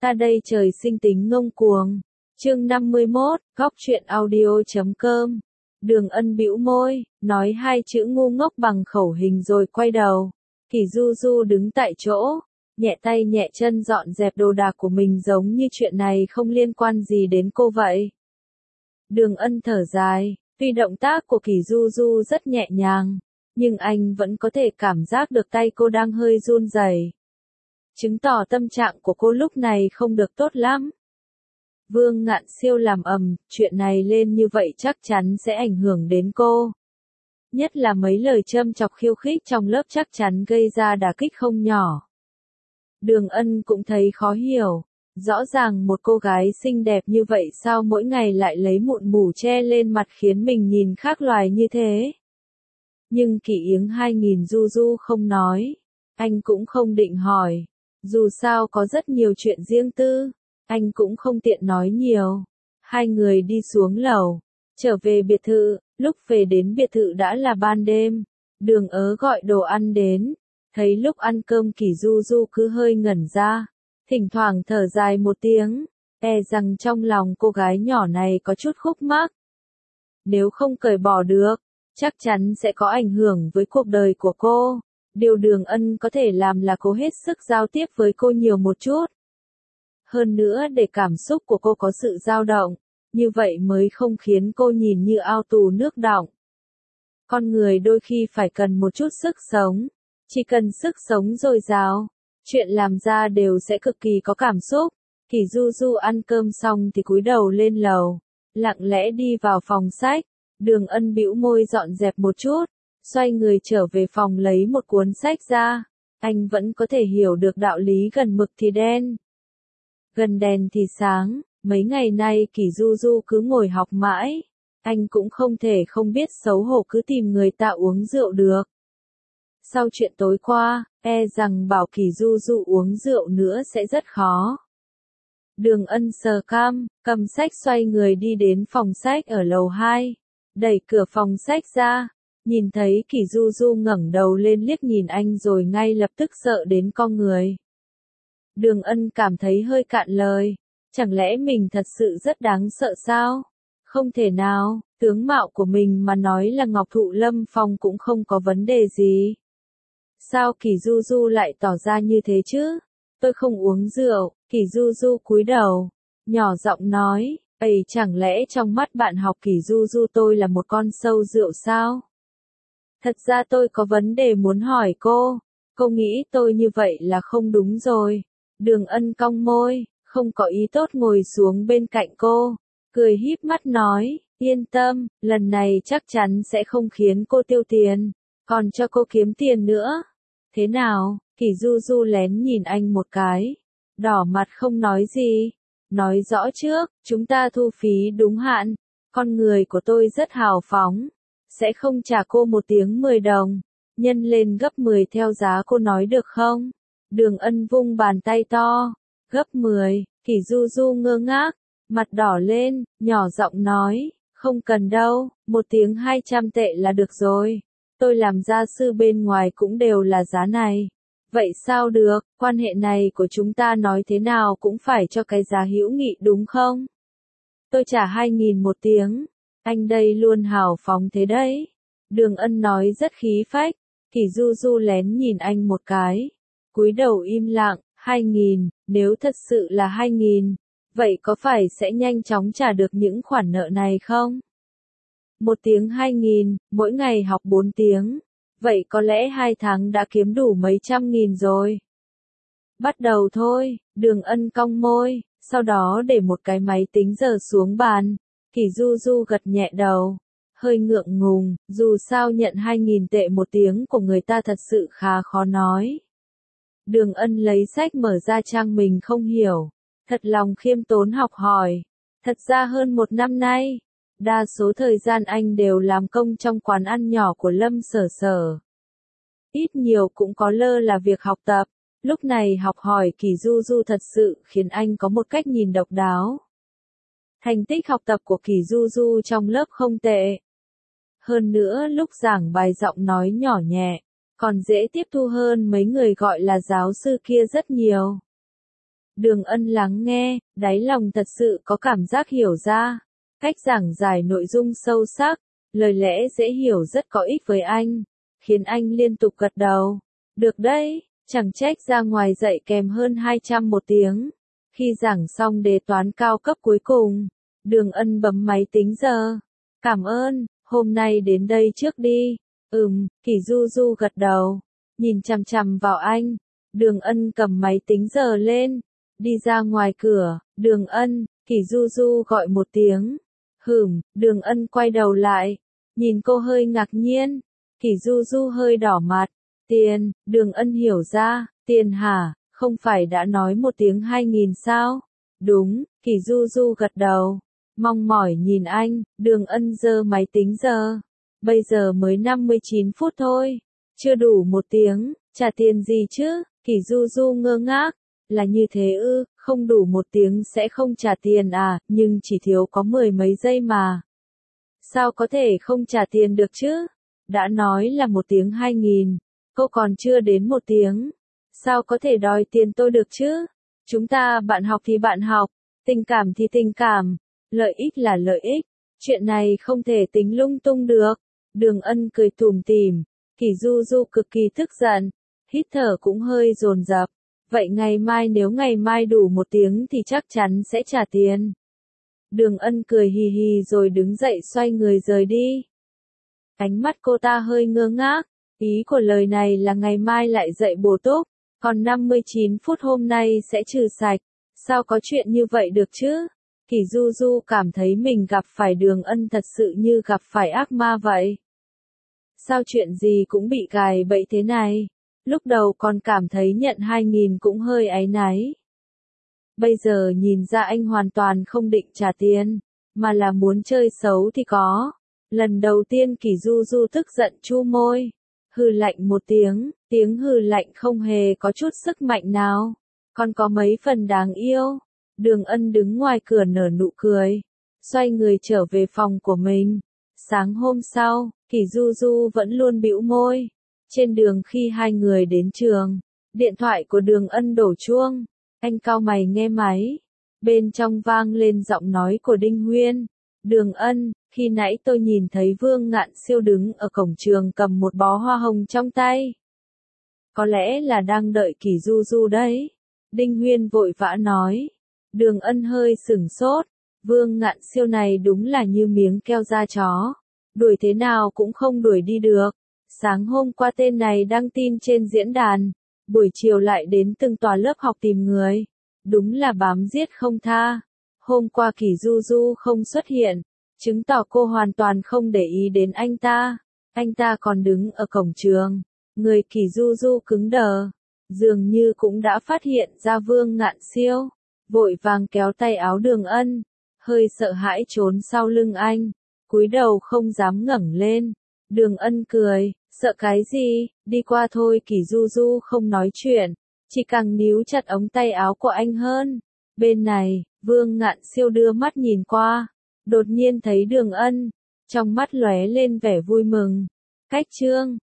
Ta đây trời sinh tính ngông cuồng. Chương 51, góc truyện audio.com. Đường Ân bĩu môi, nói hai chữ ngu ngốc bằng khẩu hình rồi quay đầu. Kỷ Du Du đứng tại chỗ, nhẹ tay nhẹ chân dọn dẹp đồ đạc của mình giống như chuyện này không liên quan gì đến cô vậy. Đường Ân thở dài, tuy động tác của Kỷ Du Du rất nhẹ nhàng, nhưng anh vẫn có thể cảm giác được tay cô đang hơi run rẩy, chứng tỏ tâm trạng của cô lúc này không được tốt lắm. Vương Ngạn Siêu làm ầm, chuyện này lên như vậy chắc chắn sẽ ảnh hưởng đến cô. Nhất là mấy lời châm chọc khiêu khích trong lớp chắc chắn gây ra đả kích không nhỏ. Đường Ân cũng thấy khó hiểu, rõ ràng một cô gái xinh đẹp như vậy sao mỗi ngày lại lấy mụn mủ che lên mặt khiến mình nhìn khác loài như thế. Nhưng Kỷ Yếng 2000 Du Du không nói, anh cũng không định hỏi, dù sao có rất nhiều chuyện riêng tư. Anh cũng không tiện nói nhiều. Hai người đi xuống lầu, trở về biệt thự, lúc về đến biệt thự đã là ban đêm. Đường Ớ gọi đồ ăn đến, thấy lúc ăn cơm Kỷ Du Du cứ hơi ngẩn ra, thỉnh thoảng thở dài một tiếng, e rằng trong lòng cô gái nhỏ này có chút khúc mắc. Nếu không cởi bỏ được, chắc chắn sẽ có ảnh hưởng với cuộc đời của cô. Điều Đường Ân có thể làm là cố hết sức giao tiếp với cô nhiều một chút. Hơn nữa để cảm xúc của cô có sự dao động, như vậy mới không khiến cô nhìn như ao tù nước đọng. Con người đôi khi phải cần một chút sức sống, chỉ cần sức sống dồi dào, chuyện làm ra đều sẽ cực kỳ có cảm xúc. Kỷ Du Du ăn cơm xong thì cúi đầu lên lầu, lặng lẽ đi vào phòng sách. Đường Ân bĩu môi dọn dẹp một chút, xoay người trở về phòng lấy một cuốn sách ra. Anh vẫn có thể hiểu được đạo lý gần mực thì đen, gần đèn thì sáng. Mấy ngày nay Kỷ Du Du cứ ngồi học mãi, anh cũng không thể không biết xấu hổ cứ tìm người ta uống rượu được. Sau chuyện tối qua, e rằng bảo Kỷ Du Du uống rượu nữa sẽ rất khó. Đường Ân sờ cam, cầm sách xoay người đi đến phòng sách ở lầu 2, đẩy cửa phòng sách ra, nhìn thấy Kỷ Du Du ngẩng đầu lên liếc nhìn anh rồi ngay lập tức sợ đến co người. Đường Ân cảm thấy hơi cạn lời, chẳng lẽ mình thật sự rất đáng sợ sao? Không thể nào, tướng mạo của mình mà nói là Ngọc Thụ Lâm Phong cũng không có vấn đề gì. Sao Kỷ Du Du lại tỏ ra như thế chứ? Tôi không uống rượu. Kỷ Du Du cúi đầu, nhỏ giọng nói, ấy chẳng lẽ trong mắt bạn học Kỷ Du Du tôi là một con sâu rượu sao? Thật ra tôi có vấn đề muốn hỏi cô nghĩ tôi như vậy là không đúng rồi. Đường Ân cong môi, không có ý tốt ngồi xuống bên cạnh cô, cười híp mắt nói, yên tâm, lần này chắc chắn sẽ không khiến cô tiêu tiền, còn cho cô kiếm tiền nữa. Thế nào? Kỷ Du Du lén nhìn anh một cái, đỏ mặt không nói gì. Nói rõ trước, chúng ta thu phí đúng hạn, con người của tôi rất hào phóng, sẽ không trả cô 1 tiếng 10 đồng, nhân lên gấp 10 theo giá cô nói được không? Đường Ân vung bàn tay to, gấp 10, Kỷ Du Du ngơ ngác, mặt đỏ lên, nhỏ giọng nói, không cần đâu, 1 tiếng 200 tệ là được rồi, tôi làm gia sư bên ngoài cũng đều là giá này. Vậy sao được, quan hệ này của chúng ta nói thế nào cũng phải cho cái giá hữu nghị đúng không? Tôi trả 2000 1 tiếng, anh đây luôn hào phóng thế đấy. Đường Ân nói rất khí phách, Kỷ Du Du lén nhìn anh một cái, cúi đầu im lặng. 2000, nếu thật sự là 2000, vậy có phải sẽ nhanh chóng trả được những khoản nợ này không? 1 tiếng 2000, mỗi ngày học 4 tiếng, vậy có lẽ 2 tháng đã kiếm đủ mấy trăm nghìn rồi. Bắt đầu thôi. Đường Ân cong môi, sau đó để một cái máy tính giờ xuống bàn. Kỷ Du Du gật nhẹ đầu, hơi ngượng ngùng, dù sao nhận 2000 tệ 1 tiếng của người ta thật sự khá khó nói. Đường Ân lấy sách mở ra trang mình không hiểu, thật lòng khiêm tốn học hỏi. Thật ra hơn 1 năm nay, đa số thời gian anh đều làm công trong quán ăn nhỏ của Lâm Sở Sở. Ít nhiều cũng có lơ là việc học tập, lúc này học hỏi Kỷ Du Du thật sự khiến anh có một cách nhìn độc đáo. Thành tích học tập của Kỷ Du Du trong lớp không tệ. Hơn nữa lúc giảng bài giọng nói nhỏ nhẹ, còn dễ tiếp thu hơn mấy người gọi là giáo sư kia rất nhiều. Đường Ân lắng nghe, đáy lòng thật sự có cảm giác hiểu ra. Cách giảng giải nội dung sâu sắc, lời lẽ dễ hiểu rất có ích với anh, khiến anh liên tục gật đầu. Được đấy, chẳng trách ra ngoài dạy kèm hơn 200 một tiếng. Khi giảng xong đề toán cao cấp cuối cùng, Đường Ân bấm máy tính giờ. Cảm ơn, hôm nay đến đây trước đi. Kỷ Du Du gật đầu, nhìn chằm chằm vào anh. Đường Ân cầm máy tính giờ lên, đi ra ngoài cửa. Đường Ân, Kỷ Du Du gọi một tiếng. Đường Ân quay đầu lại, nhìn cô hơi ngạc nhiên. Kỷ Du Du hơi đỏ mặt. Tiền, Đường Ân hiểu ra, tiền hả, không phải đã nói một tiếng 2.000 sao? Đúng, Kỷ Du Du gật đầu, mong mỏi nhìn anh. Đường Ân giơ máy tính giờ. Bây giờ mới 59 phút thôi, chưa đủ một tiếng, trả tiền gì chứ? Kỷ Du Du ngơ ngác, là như thế ư, không đủ một tiếng sẽ không trả tiền à, nhưng chỉ thiếu có 10 mấy giây mà. Sao có thể không trả tiền được chứ? Đã nói là một tiếng 2.000, cô còn chưa đến một tiếng. Sao có thể đòi tiền tôi được chứ? Chúng ta bạn học thì bạn học, tình cảm thì tình cảm, lợi ích là lợi ích, chuyện này không thể tính lung tung được. Đường Ân cười tủm tỉm, Kỷ Du Du cực kỳ tức giận, hít thở cũng hơi dồn dập. Vậy ngày mai nếu ngày mai đủ một tiếng thì chắc chắn sẽ trả tiền. Đường Ân cười hì hì rồi đứng dậy xoay người rời đi. Ánh mắt cô ta hơi ngơ ngác, ý của lời này là ngày mai lại dậy bổ túc, còn 59 phút hôm nay sẽ trừ sạch. Sao có chuyện như vậy được chứ? Kỷ Du Du cảm thấy mình gặp phải Đường Ân thật sự như gặp phải ác ma vậy. Sao chuyện gì cũng bị gài bẫy thế này? Lúc đầu còn cảm thấy nhận 2.000 cũng hơi áy náy. Bây giờ nhìn ra anh hoàn toàn không định trả tiền, mà là muốn chơi xấu thì có. Lần đầu tiên Kỷ Du Du tức giận chu môi, hừ lạnh một tiếng, tiếng hừ lạnh không hề có chút sức mạnh nào, còn có mấy phần đáng yêu. Đường Ân đứng ngoài cửa nở nụ cười, xoay người trở về phòng của mình. Sáng hôm sau, Kỷ Du Du vẫn luôn bĩu môi. Trên đường khi hai người đến trường, điện thoại của Đường Ân đổ chuông. Anh cau mày nghe máy. Bên trong vang lên giọng nói của Đinh Huyên. Đường Ân, khi nãy tôi nhìn thấy Vương Ngạn Siêu đứng ở cổng trường cầm một bó hoa hồng trong tay. Có lẽ là đang đợi Kỷ Du Du đấy. Đinh Huyên vội vã nói. Đường Ân hơi sửng sốt. Vương Ngạn Siêu này đúng là như miếng keo da chó. Đuổi thế nào cũng không đuổi đi được. Sáng hôm qua tên này đăng tin trên diễn đàn, buổi chiều lại đến từng tòa lớp học tìm người. Đúng là bám giết không tha. Hôm qua Kỷ Du Du không xuất hiện, chứng tỏ cô hoàn toàn không để ý đến anh ta. Anh ta còn đứng ở cổng trường. Người Kỷ Du Du cứng đờ, dường như cũng đã phát hiện ra Vương Ngạn Siêu, vội vàng kéo tay áo Đường Ân, hơi sợ hãi trốn sau lưng anh, cúi đầu không dám ngẩng lên. Đường Ân cười, sợ cái gì, đi qua thôi. Kỷ Du Du không nói chuyện, chỉ càng níu chặt ống tay áo của anh hơn. Bên này, Vương Ngạn Siêu đưa mắt nhìn qua, đột nhiên thấy Đường Ân, trong mắt lóe lên vẻ vui mừng. Cách chương